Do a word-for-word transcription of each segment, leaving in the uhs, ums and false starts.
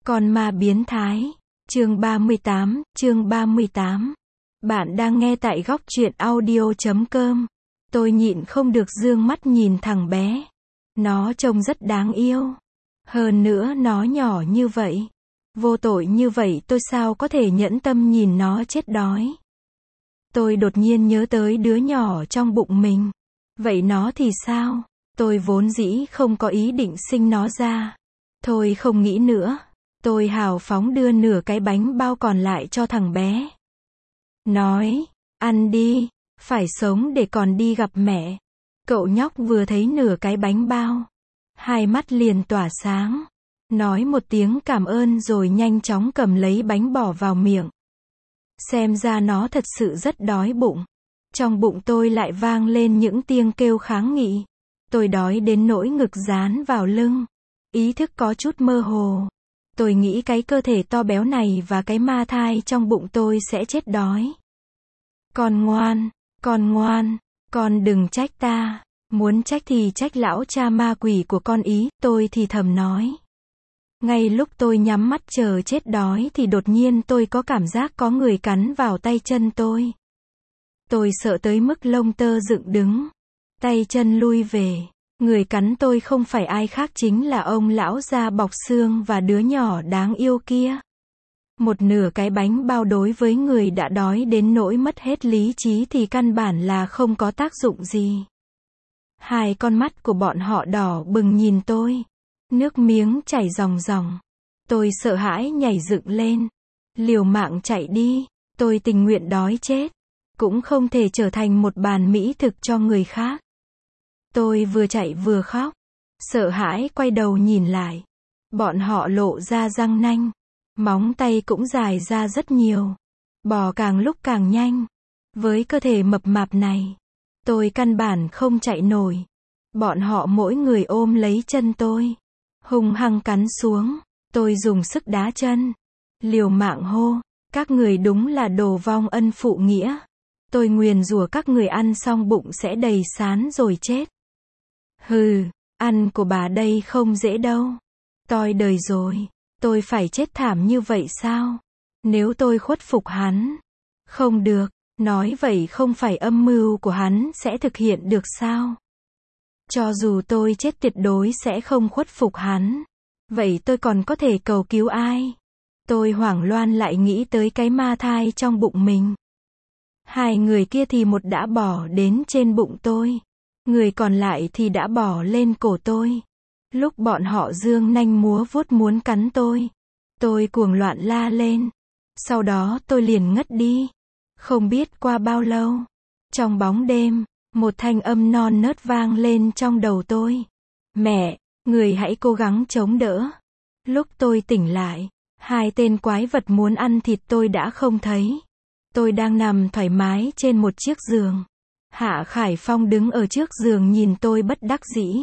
Con ma biến thái. Chương ba mươi tám, chương ba mươi tám. Bạn đang nghe tại góc truyện audio chấm com. Tôi nhịn không được dương mắt nhìn thằng bé. Nó trông rất đáng yêu. Hơn nữa nó nhỏ như vậy. Vô tội như vậy tôi sao có thể nhẫn tâm nhìn nó chết đói. Tôi đột nhiên nhớ tới đứa nhỏ trong bụng mình. Vậy nó thì sao? Tôi vốn dĩ không có ý định sinh nó ra. Thôi không nghĩ nữa. Tôi hào phóng đưa nửa cái bánh bao còn lại cho thằng bé. Nói, ăn đi, phải sống để còn đi gặp mẹ. Cậu nhóc vừa thấy nửa cái bánh bao. Hai mắt liền tỏa sáng. Nói một tiếng cảm ơn rồi nhanh chóng cầm lấy bánh bỏ vào miệng. Xem ra nó thật sự rất đói bụng. Trong bụng tôi lại vang lên những tiếng kêu kháng nghị. Tôi đói đến nỗi ngực dán vào lưng. Ý thức có chút mơ hồ. Tôi nghĩ cái cơ thể to béo này và cái ma thai trong bụng tôi sẽ chết đói. Con ngoan, con ngoan, con đừng trách ta. Muốn trách thì trách lão cha ma quỷ của con ý, tôi thì thầm nói. Ngay lúc tôi nhắm mắt chờ chết đói thì đột nhiên tôi có cảm giác có người cắn vào tay chân tôi. Tôi sợ tới mức lông tơ dựng đứng. Tay chân lui về. Người cắn tôi không phải ai khác chính là ông lão da bọc xương và đứa nhỏ đáng yêu kia. Một nửa cái bánh bao đối với người đã đói đến nỗi mất hết lý trí thì căn bản là không có tác dụng gì. Hai con mắt của bọn họ đỏ bừng nhìn tôi. Nước miếng chảy ròng ròng. Tôi sợ hãi nhảy dựng lên. Liều mạng chạy đi. Tôi tình nguyện đói chết. Cũng không thể trở thành một bàn mỹ thực cho người khác. Tôi vừa chạy vừa khóc. Sợ hãi quay đầu nhìn lại. Bọn họ lộ ra răng nanh. Móng tay cũng dài ra rất nhiều. Bò càng lúc càng nhanh. Với cơ thể mập mạp này, tôi căn bản không chạy nổi. Bọn họ mỗi người ôm lấy chân tôi. Hung hăng cắn xuống. Tôi dùng sức đá chân. Liều mạng hô. Các người đúng là đồ vong ân phụ nghĩa. Tôi nguyền rủa các người ăn xong bụng sẽ đầy sán rồi chết. Hừ, ăn của bà đây không dễ đâu. Toi đời rồi. Tôi phải chết thảm như vậy sao? Nếu tôi khuất phục hắn. Không được, nói vậy không phải âm mưu của hắn sẽ thực hiện được sao? Cho dù tôi chết tuyệt đối sẽ không khuất phục hắn. Vậy tôi còn có thể cầu cứu ai? Tôi hoảng loạn lại nghĩ tới cái ma thai trong bụng mình. Hai người kia thì một đã bỏ đến trên bụng tôi. Người còn lại thì đã bỏ lên cổ tôi. Lúc bọn họ giương nanh múa vuốt muốn cắn tôi. Tôi cuồng loạn la lên. Sau đó tôi liền ngất đi. Không biết qua bao lâu. Trong bóng đêm, một thanh âm non nớt vang lên trong đầu tôi. Mẹ, người hãy cố gắng chống đỡ. Lúc tôi tỉnh lại, hai tên quái vật muốn ăn thịt tôi đã không thấy. Tôi đang nằm thoải mái trên một chiếc giường. Hạ Khải Phong đứng ở trước giường nhìn tôi bất đắc dĩ.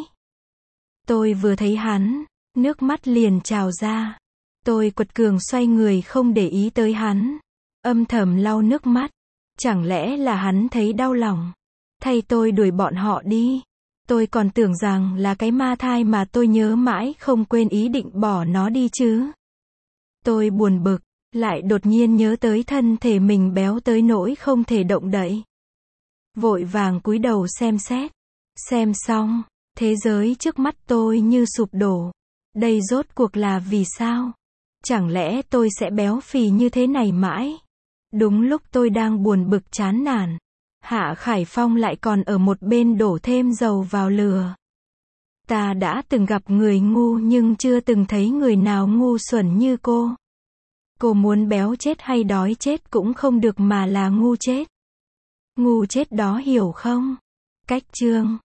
Tôi vừa thấy hắn, nước mắt liền trào ra. Tôi quật cường xoay người không để ý tới hắn. Âm thầm lau nước mắt. Chẳng lẽ là hắn thấy đau lòng. Thay tôi đuổi bọn họ đi. Tôi còn tưởng rằng là cái ma thai mà tôi nhớ mãi không quên ý định bỏ nó đi chứ. Tôi buồn bực, lại đột nhiên nhớ tới thân thể mình béo tới nỗi không thể động đậy. Vội vàng cúi đầu xem xét. Xem xong, thế giới trước mắt tôi như sụp đổ. Đây rốt cuộc là vì sao? Chẳng lẽ tôi sẽ béo phì như thế này mãi? Đúng lúc tôi đang buồn bực chán nản, Hạ Khải Phong lại còn ở một bên đổ thêm dầu vào lửa. Ta đã từng gặp người ngu nhưng chưa từng thấy người nào ngu xuẩn như cô. Cô muốn béo chết hay đói chết cũng không được mà là ngu chết. Ngu chết đó hiểu không? Cách chương